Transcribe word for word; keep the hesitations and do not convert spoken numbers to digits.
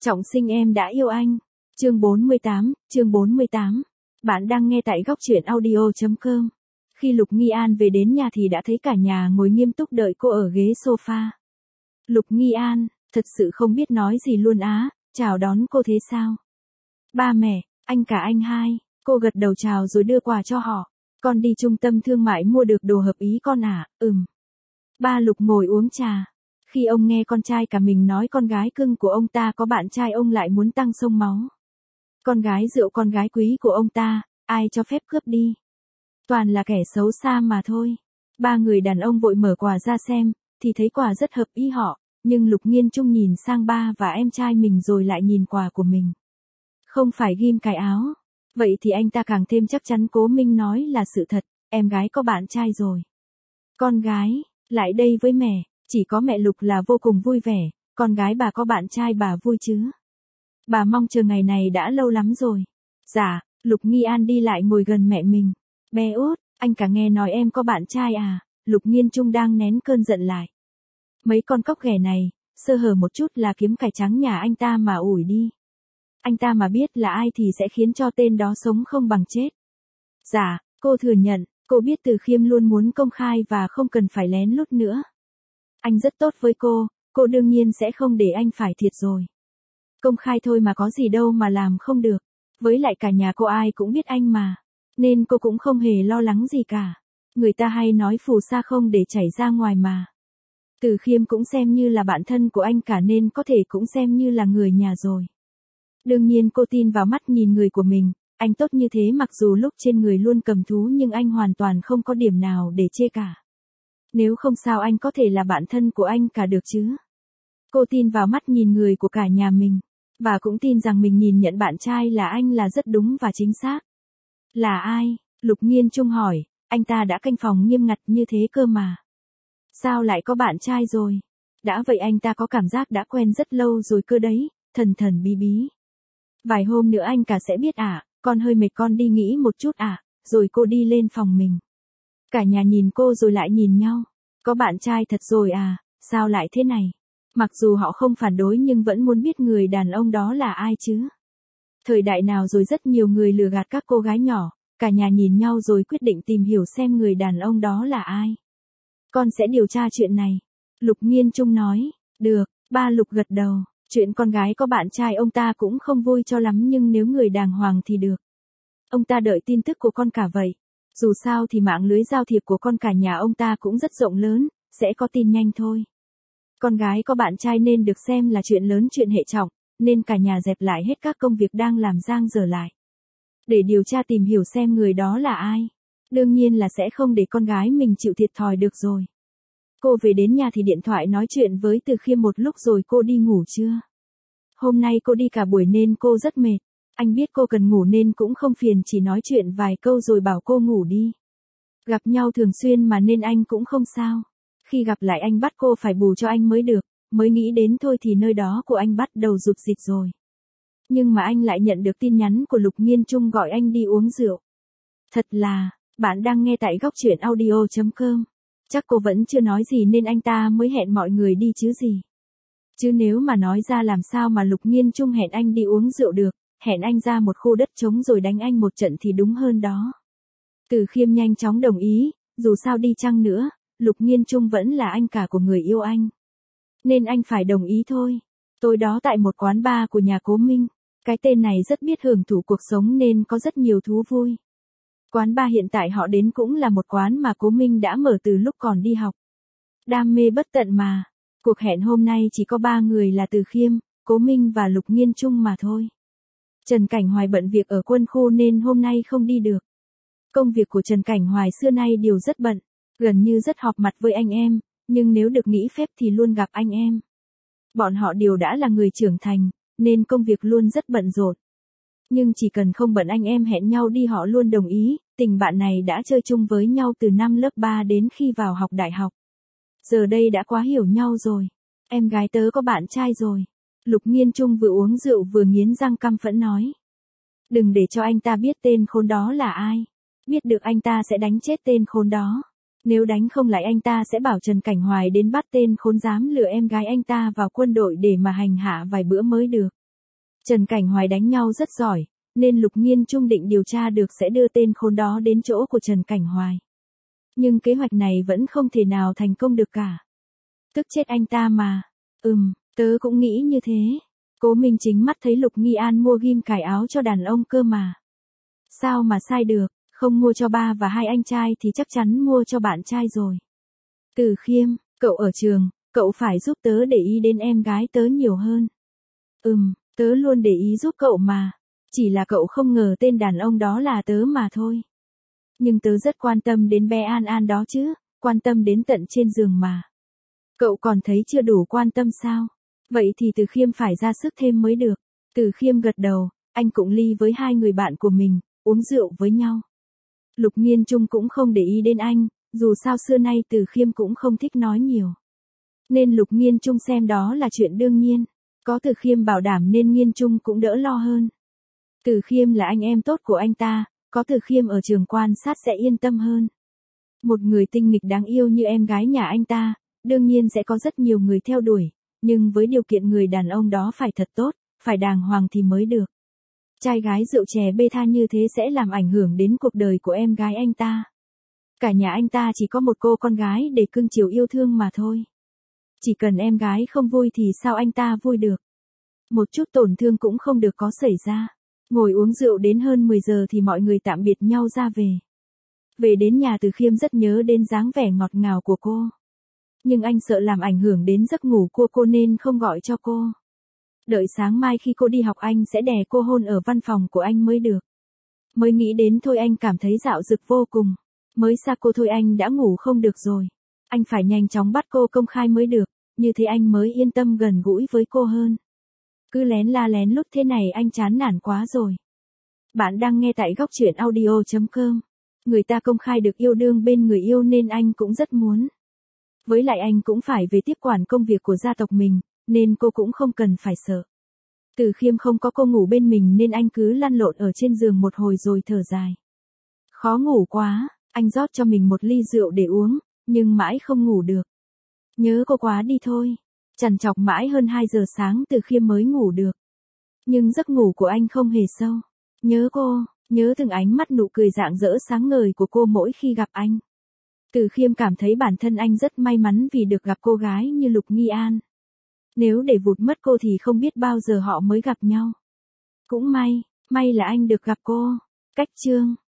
Trọng sinh em đã yêu anh. Chương bốn mươi tám, chương bốn mươi tám. Bạn đang nghe tại góc truyện audio chấm com. Khi Lục Nghi An về đến nhà thì đã thấy cả nhà ngồi nghiêm túc đợi cô ở ghế sofa. Lục Nghi An, thật sự không biết nói gì luôn á, chào đón cô thế sao? Ba mẹ, anh cả anh hai, cô gật đầu chào rồi đưa quà cho họ. Con đi trung tâm thương mại mua được đồ hợp ý con à, ừm. Ba Lục ngồi uống trà. Khi ông nghe con trai cả mình nói con gái cưng của ông ta có bạn trai ông lại muốn tăng xông máu. Con gái rượu con gái quý của ông ta, ai cho phép cướp đi. Toàn là kẻ xấu xa mà thôi. Ba người đàn ông vội mở quà ra xem, thì thấy quà rất hợp ý họ, nhưng Lục Nghiên Trung nhìn sang ba và em trai mình rồi lại nhìn quà của mình. Không phải ghim cài áo. Vậy thì anh ta càng thêm chắc chắn Cố Minh nói là sự thật, em gái có bạn trai rồi. Con gái, lại đây với mẹ, chỉ có mẹ Lục là vô cùng vui vẻ, con gái bà có bạn trai bà vui chứ. Bà mong chờ ngày này đã lâu lắm rồi. Dạ, Lục Nghi An đi lại ngồi gần mẹ mình. Bé út, anh cả nghe nói em có bạn trai à? Lục Nghiên Trung đang nén cơn giận lại. Mấy con cóc ghẻ này, sơ hở một chút là kiếm cải trắng nhà anh ta mà ủi đi. Anh ta mà biết là ai thì sẽ khiến cho tên đó sống không bằng chết. Dạ, cô thừa nhận, cô biết Từ Khiêm luôn muốn công khai và không cần phải lén lút nữa. Anh rất tốt với cô, cô đương nhiên sẽ không để anh phải thiệt rồi. Công khai thôi mà có gì đâu mà làm không được. Với lại cả nhà cô ai cũng biết anh mà. Nên cô cũng không hề lo lắng gì cả. Người ta hay nói phù sa không để chảy ra ngoài mà. Từ Khiêm cũng xem như là bạn thân của anh cả nên có thể cũng xem như là người nhà rồi. Đương nhiên cô tin vào mắt nhìn người của mình. Anh tốt như thế mặc dù lúc trên người luôn cầm thú nhưng anh hoàn toàn không có điểm nào để chê cả. Nếu không sao anh có thể là bạn thân của anh cả được chứ. Cô tin vào mắt nhìn người của cả nhà mình. Và cũng tin rằng mình nhìn nhận bạn trai là anh là rất đúng và chính xác. Là ai? Lục Nghiên Trung hỏi, anh ta đã canh phòng nghiêm ngặt như thế cơ mà. Sao lại có bạn trai rồi? Đã vậy anh ta có cảm giác đã quen rất lâu rồi cơ đấy, thần thần bí bí. Vài hôm nữa anh cả sẽ biết à, con hơi mệt con đi nghỉ một chút à, rồi cô đi lên phòng mình. Cả nhà nhìn cô rồi lại nhìn nhau. Có bạn trai thật rồi à, sao lại thế này? Mặc dù họ không phản đối nhưng vẫn muốn biết người đàn ông đó là ai chứ. Thời đại nào rồi rất nhiều người lừa gạt các cô gái nhỏ, cả nhà nhìn nhau rồi quyết định tìm hiểu xem người đàn ông đó là ai. Con sẽ điều tra chuyện này. Lục Nghiên Trung nói, được, ba Lục gật đầu, chuyện con gái có bạn trai ông ta cũng không vui cho lắm nhưng nếu người đàng hoàng thì được. Ông ta đợi tin tức của con cả vậy. Dù sao thì mạng lưới giao thiệp của con cả nhà ông ta cũng rất rộng lớn, sẽ có tin nhanh thôi. Con gái có bạn trai nên được xem là chuyện lớn chuyện hệ trọng, nên cả nhà dẹp lại hết các công việc đang làm dang dở lại. Để điều tra tìm hiểu xem người đó là ai. Đương nhiên là sẽ không để con gái mình chịu thiệt thòi được rồi. Cô về đến nhà thì điện thoại nói chuyện với Từ Khiêm một lúc rồi cô đi ngủ chưa? Hôm nay cô đi cả buổi nên cô rất mệt. Anh biết cô cần ngủ nên cũng không phiền chỉ nói chuyện vài câu rồi bảo cô ngủ đi. Gặp nhau thường xuyên mà nên anh cũng không sao. Khi gặp lại anh bắt cô phải bù cho anh mới được, mới nghĩ đến thôi thì nơi đó của anh bắt đầu rục rịch rồi. Nhưng mà anh lại nhận được tin nhắn của Lục Nghiên Trung gọi anh đi uống rượu. Thật là, bạn đang nghe tại góc truyện audio chấm com. Chắc cô vẫn chưa nói gì nên anh ta mới hẹn mọi người đi chứ gì. Chứ nếu mà nói ra làm sao mà Lục Nghiên Trung hẹn anh đi uống rượu được, hẹn anh ra một khu đất trống rồi đánh anh một trận thì đúng hơn đó. Từ Khiêm nhanh chóng đồng ý, dù sao đi chăng nữa, Lục Nghiên Trung vẫn là anh cả của người yêu anh. Nên anh phải đồng ý thôi. Tối đó tại một quán bar của nhà Cố Minh, cái tên này rất biết hưởng thụ cuộc sống nên có rất nhiều thú vui. Quán bar hiện tại họ đến cũng là một quán mà Cố Minh đã mở từ lúc còn đi học. Đam mê bất tận mà. Cuộc hẹn hôm nay chỉ có ba người là Từ Khiêm, Cố Minh và Lục Nghiên Trung mà thôi. Trần Cảnh Hoài bận việc ở quân khu nên hôm nay không đi được. Công việc của Trần Cảnh Hoài xưa nay đều rất bận, gần như rất họp mặt với anh em, nhưng nếu được nghỉ phép thì luôn gặp anh em. Bọn họ đều đã là người trưởng thành, nên công việc luôn rất bận rộn. Nhưng chỉ cần không bận anh em hẹn nhau đi họ luôn đồng ý, tình bạn này đã chơi chung với nhau từ năm lớp ba đến khi vào học đại học. Giờ đây đã quá hiểu nhau rồi. Em gái tớ có bạn trai rồi. Lục Nghiên Trung vừa uống rượu vừa nghiến răng căm phẫn nói. Đừng để cho anh ta biết tên khốn đó là ai. Biết được anh ta sẽ đánh chết tên khốn đó. Nếu đánh không lại anh ta sẽ bảo Trần Cảnh Hoài đến bắt tên khốn dám lừa em gái anh ta vào quân đội để mà hành hạ vài bữa mới được. Trần Cảnh Hoài đánh nhau rất giỏi, nên Lục Nghiên Trung định điều tra được sẽ đưa tên khốn đó đến chỗ của Trần Cảnh Hoài. Nhưng kế hoạch này vẫn không thể nào thành công được cả. Tức chết anh ta mà. Ừm, tớ cũng nghĩ như thế. Cố Minh chính mắt thấy Lục Nghi An mua ghim cài áo cho đàn ông cơ mà. Sao mà sai được, không mua cho ba và hai anh trai thì chắc chắn mua cho bạn trai rồi. Từ Khiêm, cậu ở trường, cậu phải giúp tớ để ý đến em gái tớ nhiều hơn. Ừm, tớ luôn để ý giúp cậu mà. Chỉ là cậu không ngờ tên đàn ông đó là tớ mà thôi. Nhưng tớ rất quan tâm đến bé An An đó chứ, quan tâm đến tận trên giường mà. Cậu còn thấy chưa đủ quan tâm sao? Vậy thì Từ Khiêm phải ra sức thêm mới được. Từ Khiêm gật đầu, anh cũng ly với hai người bạn của mình, uống rượu với nhau. Lục Nghiên Trung cũng không để ý đến anh, dù sao xưa nay Từ Khiêm cũng không thích nói nhiều. Nên Lục Nghiên Trung xem đó là chuyện đương nhiên. Có Từ Khiêm bảo đảm nên Nghiên Trung cũng đỡ lo hơn. Từ Khiêm là anh em tốt của anh ta, có Từ Khiêm ở trường quan sát sẽ yên tâm hơn. Một người tinh nghịch đáng yêu như em gái nhà anh ta, đương nhiên sẽ có rất nhiều người theo đuổi, nhưng với điều kiện người đàn ông đó phải thật tốt, phải đàng hoàng thì mới được. Trai gái rượu chè bê tha như thế sẽ làm ảnh hưởng đến cuộc đời của em gái anh ta. Cả nhà anh ta chỉ có một cô con gái để cưng chiều yêu thương mà thôi. Chỉ cần em gái không vui thì sao anh ta vui được. Một chút tổn thương cũng không được có xảy ra. Ngồi uống rượu đến hơn mười giờ thì mọi người tạm biệt nhau ra về. Về đến nhà Từ Khiêm rất nhớ đến dáng vẻ ngọt ngào của cô. Nhưng anh sợ làm ảnh hưởng đến giấc ngủ của cô nên không gọi cho cô. Đợi sáng mai khi cô đi học anh sẽ đè cô hôn ở văn phòng của anh mới được. Mới nghĩ đến thôi anh cảm thấy dạo dực vô cùng. Mới xa cô thôi anh đã ngủ không được rồi. Anh phải nhanh chóng bắt cô công khai mới được, như thế anh mới yên tâm gần gũi với cô hơn. Cứ lén la lén lút thế này anh chán nản quá rồi. Bạn đang nghe tại góc truyện audio chấm com. Người ta công khai được yêu đương bên người yêu nên anh cũng rất muốn. Với lại anh cũng phải về tiếp quản công việc của gia tộc mình, nên cô cũng không cần phải sợ. Từ Khiêm không có cô ngủ bên mình nên anh cứ lăn lộn ở trên giường một hồi rồi thở dài. Khó ngủ quá, anh rót cho mình một ly rượu để uống, nhưng mãi không ngủ được. Nhớ cô quá đi thôi. Trằn trọc mãi hơn hai giờ sáng Từ Khiêm mới ngủ được. Nhưng giấc ngủ của anh không hề sâu. Nhớ cô, nhớ từng ánh mắt nụ cười rạng rỡ sáng ngời của cô mỗi khi gặp anh. Từ Khiêm cảm thấy bản thân anh rất may mắn vì được gặp cô gái như Lục Nghi An. Nếu để vụt mất cô thì không biết bao giờ họ mới gặp nhau. Cũng may, may là anh được gặp cô. Cách chương